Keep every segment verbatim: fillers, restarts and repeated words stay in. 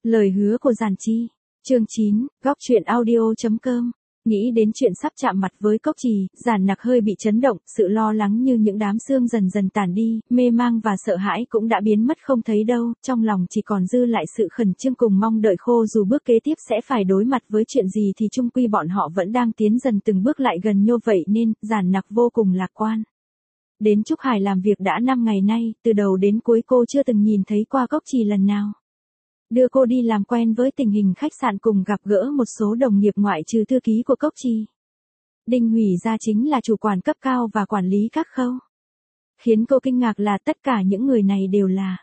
Lời hứa của Giản Chi. Chương chín, góc truyện audio chấm com. Nghĩ đến chuyện sắp chạm mặt với Cốc Trì, Giản Nặc hơi bị chấn động, sự lo lắng như những đám sương dần dần tản đi, mê mang và sợ hãi cũng đã biến mất không thấy đâu, trong lòng chỉ còn dư lại sự khẩn trương cùng mong đợi khô dù bước kế tiếp sẽ phải đối mặt với chuyện gì thì chung quy bọn họ vẫn đang tiến dần từng bước lại gần nhau vậy nên, Giản Nặc vô cùng lạc quan. Đến Trúc Hải làm việc đã năm ngày nay, từ đầu đến cuối cô chưa từng nhìn thấy qua Cốc Trì lần nào. Đưa cô đi làm quen với tình hình khách sạn cùng gặp gỡ một số đồng nghiệp ngoại trừ thư ký của Cốc Trì. Đinh Hủy ra chính là chủ quản cấp cao và quản lý các khâu. Khiến cô kinh ngạc là tất cả những người này đều là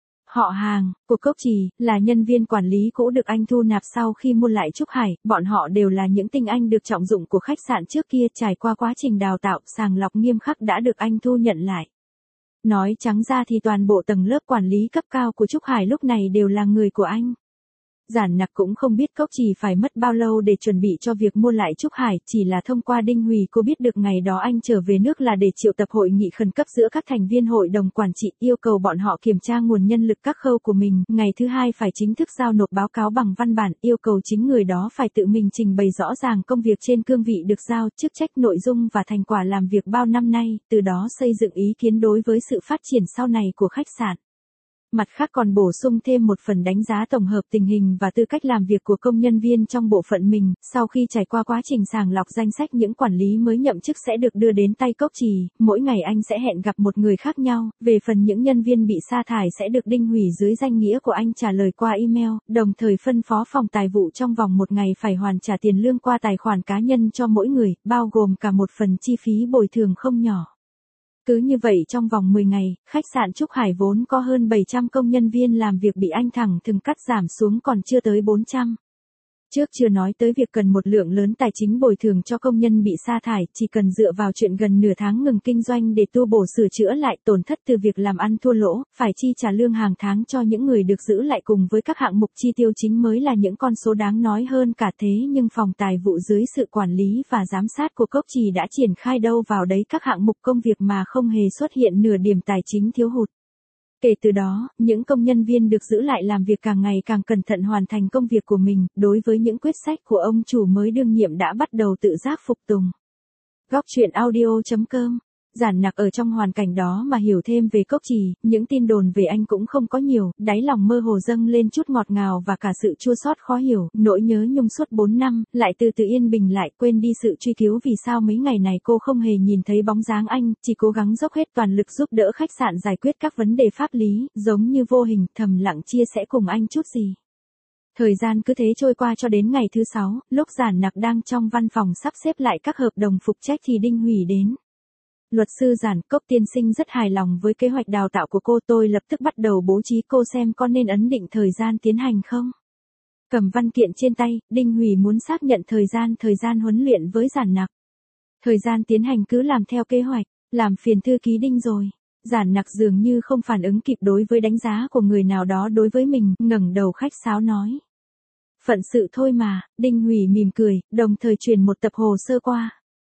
họ hàng của Cốc Trì, là nhân viên quản lý cũ được anh thu nạp sau khi mua lại Trúc Hải, bọn họ đều là những tinh anh được trọng dụng của khách sạn trước kia trải qua quá trình đào tạo, sàng lọc nghiêm khắc đã được anh thu nhận lại. Nói trắng ra thì toàn bộ tầng lớp quản lý cấp cao của Trúc Hải lúc này đều là người của anh. Giản Nặc cũng không biết Cốc Trì phải mất bao lâu để chuẩn bị cho việc mua lại Trúc Hải, chỉ là thông qua Đinh Hủy cô biết được ngày đó anh trở về nước là để triệu tập hội nghị khẩn cấp giữa các thành viên hội đồng quản trị, yêu cầu bọn họ kiểm tra nguồn nhân lực các khâu của mình, ngày thứ hai phải chính thức giao nộp báo cáo bằng văn bản, yêu cầu chính người đó phải tự mình trình bày rõ ràng công việc trên cương vị được giao, chức trách, nội dung và thành quả làm việc bao năm nay, từ đó xây dựng ý kiến đối với sự phát triển sau này của khách sạn. Mặt khác còn bổ sung thêm một phần đánh giá tổng hợp tình hình và tư cách làm việc của công nhân viên trong bộ phận mình, sau khi trải qua quá trình sàng lọc danh sách những quản lý mới nhậm chức sẽ được đưa đến tay Cốc Trì, mỗi ngày anh sẽ hẹn gặp một người khác nhau, về phần những nhân viên bị sa thải sẽ được Đinh Hủy dưới danh nghĩa của anh trả lời qua email, đồng thời phân phó phòng tài vụ trong vòng một ngày phải hoàn trả tiền lương qua tài khoản cá nhân cho mỗi người, bao gồm cả một phần chi phí bồi thường không nhỏ. Cứ như vậy trong vòng mười ngày, khách sạn Trúc Hải vốn có hơn bảy trăm công nhân viên làm việc bị anh thẳng thừng cắt giảm xuống còn chưa tới bốn trăm. Trước chưa nói tới việc cần một lượng lớn tài chính bồi thường cho công nhân bị sa thải, chỉ cần dựa vào chuyện gần nửa tháng ngừng kinh doanh để tu bổ sửa chữa lại tổn thất từ việc làm ăn thua lỗ, phải chi trả lương hàng tháng cho những người được giữ lại cùng với các hạng mục chi tiêu chính mới là những con số đáng nói hơn cả thế nhưng phòng tài vụ dưới sự quản lý và giám sát của Cốc Trì đã triển khai đâu vào đấy các hạng mục công việc mà không hề xuất hiện nửa điểm tài chính thiếu hụt. Kể từ đó, những công nhân viên được giữ lại làm việc càng ngày càng cẩn thận hoàn thành công việc của mình, đối với những quyết sách của ông chủ mới đương nhiệm đã bắt đầu tự giác phục tùng. Góc truyện audio chấm com. Giản Nặc ở trong hoàn cảnh đó mà hiểu thêm về Cốc Trì, những tin đồn về anh cũng không có nhiều, đáy lòng mơ hồ dâng lên chút ngọt ngào và cả sự chua xót khó hiểu, nỗi nhớ nhung suốt bốn năm, lại từ từ yên bình lại, quên đi sự truy cứu vì sao mấy ngày này cô không hề nhìn thấy bóng dáng anh, chỉ cố gắng dốc hết toàn lực giúp đỡ khách sạn giải quyết các vấn đề pháp lý, giống như vô hình, thầm lặng chia sẻ cùng anh chút gì. Thời gian cứ thế trôi qua cho đến ngày thứ sáu, lúc Giản Nặc đang trong văn phòng sắp xếp lại các hợp đồng phục trách thì Đinh Hủy đến. Luật sư Giản, Cốc tiên sinh rất hài lòng với kế hoạch đào tạo của cô, tôi lập tức bắt đầu bố trí cô xem có nên ấn định thời gian tiến hành không. Cầm văn kiện trên tay, Đinh Hủy muốn xác nhận thời gian thời gian huấn luyện với Giản Nặc. Thời gian tiến hành cứ làm theo kế hoạch, làm phiền thư ký Đinh rồi. Giản Nặc dường như không phản ứng kịp đối với đánh giá của người nào đó đối với mình, ngẩng đầu khách sáo nói. Phận sự thôi mà, Đinh Hủy mỉm cười, đồng thời truyền một tập hồ sơ qua.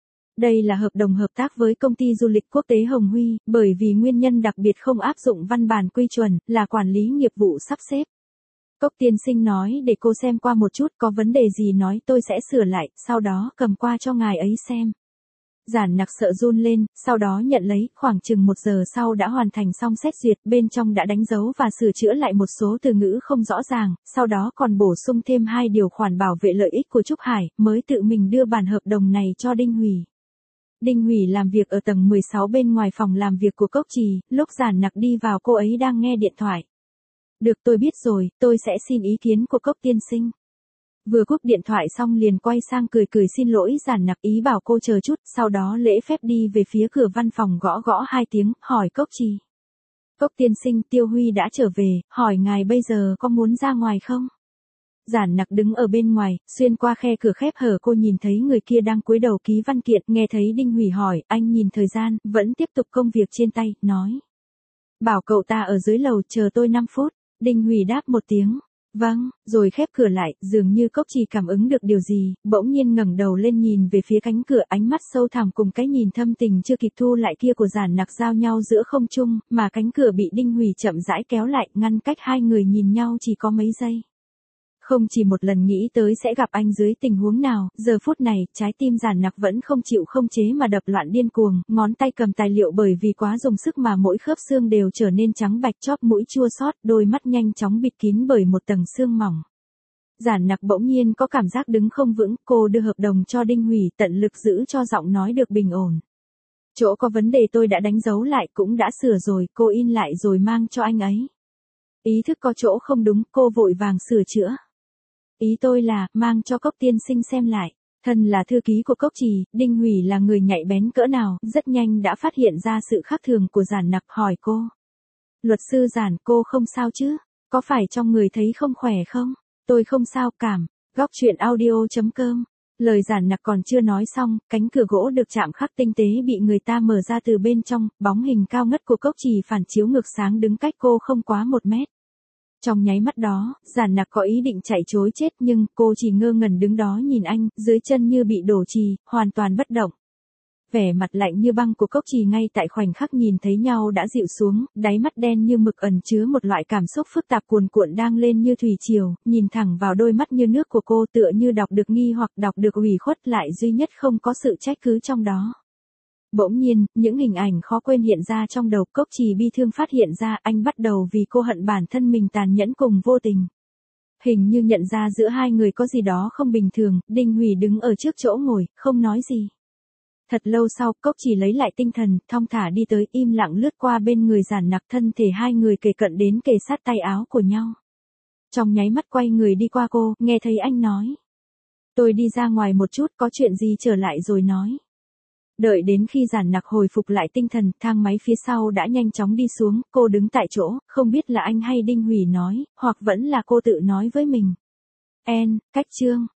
Đây là hợp đồng hợp tác với công ty du lịch quốc tế Hồng Huy, bởi vì nguyên nhân đặc biệt không áp dụng văn bản quy chuẩn, là quản lý nghiệp vụ sắp xếp. Cốc tiên sinh nói để cô xem qua một chút, có vấn đề gì nói tôi sẽ sửa lại, sau đó cầm qua cho ngài ấy xem. Giản Nặc sợ run lên, sau đó nhận lấy, khoảng chừng một giờ sau đã hoàn thành xong xét duyệt, bên trong đã đánh dấu và sửa chữa lại một số từ ngữ không rõ ràng, sau đó còn bổ sung thêm hai điều khoản bảo vệ lợi ích của Trúc Hải, mới tự mình đưa bản hợp đồng này cho Đinh Hủy. Đinh Hủy làm việc ở tầng mười sáu bên ngoài phòng làm việc của Cốc Trì, lúc Giản Nặc đi vào cô ấy đang nghe điện thoại. Được tôi biết rồi, tôi sẽ xin ý kiến của Cốc tiên sinh. Vừa cúp điện thoại xong liền quay sang cười cười xin lỗi Giản Nặc, ý bảo cô chờ chút, sau đó lễ phép đi về phía cửa văn phòng gõ gõ hai tiếng, hỏi Cốc Trì. Cốc tiên sinh, Tiêu Huy đã trở về, hỏi ngài bây giờ có muốn ra ngoài không? Giản Nặc đứng ở bên ngoài, xuyên qua khe cửa khép hở cô nhìn thấy người kia đang cúi đầu ký văn kiện, nghe thấy Đinh Hủy hỏi, anh nhìn thời gian, vẫn tiếp tục công việc trên tay, nói. Bảo cậu ta ở dưới lầu chờ tôi năm phút, Đinh Hủy đáp một tiếng. Vâng, rồi khép cửa lại, dường như Cốc Trì cảm ứng được điều gì, bỗng nhiên ngẩng đầu lên nhìn về phía cánh cửa, ánh mắt sâu thẳm cùng cái nhìn thâm tình chưa kịp thu lại kia của Giản Nặc giao nhau giữa không trung, mà cánh cửa bị Đinh Hủy chậm rãi kéo lại, ngăn cách hai người nhìn nhau chỉ có mấy giây. Không chỉ một lần nghĩ tới sẽ gặp anh dưới tình huống nào, giờ phút này, trái tim Giản Nặc vẫn không chịu không chế mà đập loạn điên cuồng, ngón tay cầm tài liệu bởi vì quá dùng sức mà mỗi khớp xương đều trở nên trắng bạch, chóp mũi chua xót, đôi mắt nhanh chóng bịt kín bởi một tầng sương mỏng. Giản Nặc bỗng nhiên có cảm giác đứng không vững, cô đưa hợp đồng cho Đinh Hủy, tận lực giữ cho giọng nói được bình ổn. Chỗ có vấn đề tôi đã đánh dấu lại, cũng đã sửa rồi, cô in lại rồi mang cho anh ấy. Ý thức có chỗ không đúng, cô vội vàng sửa chữa. Ý tôi là, mang cho Cốc tiên sinh xem lại. Thân là thư ký của Cốc Trì, Đinh Hủy là người nhạy bén cỡ nào, rất nhanh đã phát hiện ra sự khác thường của Giản Nặc, hỏi cô. Luật sư Giản, cô không sao chứ? Có phải trong người thấy không khỏe không? Tôi không sao, cảm. Góc truyện audio chấm com. Lời Giản Nặc còn chưa nói xong, cánh cửa gỗ được chạm khắc tinh tế bị người ta mở ra từ bên trong, bóng hình cao ngất của Cốc Trì phản chiếu ngược sáng đứng cách cô không quá một mét. Trong nháy mắt đó, Giản Nặc có ý định chạy trối chết nhưng cô chỉ ngơ ngẩn đứng đó nhìn anh, dưới chân như bị đổ trì, hoàn toàn bất động. Vẻ mặt lạnh như băng của Cốc Trì ngay tại khoảnh khắc nhìn thấy nhau đã dịu xuống, đáy mắt đen như mực ẩn chứa một loại cảm xúc phức tạp cuồn cuộn đang lên như thủy triều, nhìn thẳng vào đôi mắt như nước của cô tựa như đọc được nghi hoặc đọc được ủy khuất lại duy nhất không có sự trách cứ trong đó. Bỗng nhiên, những hình ảnh khó quên hiện ra trong đầu, Cốc Trì bi thương phát hiện ra anh bắt đầu vì cô hận bản thân mình tàn nhẫn cùng vô tình. Hình như nhận ra giữa hai người có gì đó không bình thường, Đinh Hủy đứng ở trước chỗ ngồi, không nói gì. Thật lâu sau, Cốc Trì lấy lại tinh thần, thong thả đi tới, im lặng lướt qua bên người Giản Nặc, thân thể hai người kề cận đến kề sát tay áo của nhau. Trong nháy mắt quay người đi qua cô, nghe thấy anh nói. Tôi đi ra ngoài một chút, có chuyện gì trở lại rồi nói. Đợi đến khi Giản Nặc hồi phục lại tinh thần, thang máy phía sau đã nhanh chóng đi xuống, cô đứng tại chỗ, không biết là anh hay Đinh Hủy nói, hoặc vẫn là cô tự nói với mình. En, cách chương.